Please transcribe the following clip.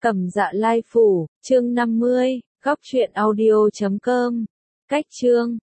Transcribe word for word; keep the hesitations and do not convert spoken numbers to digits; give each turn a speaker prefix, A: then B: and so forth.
A: Cẩm Dạ Lai Phủ, chương năm mươi, góc truyện audio chấm com. Cách chương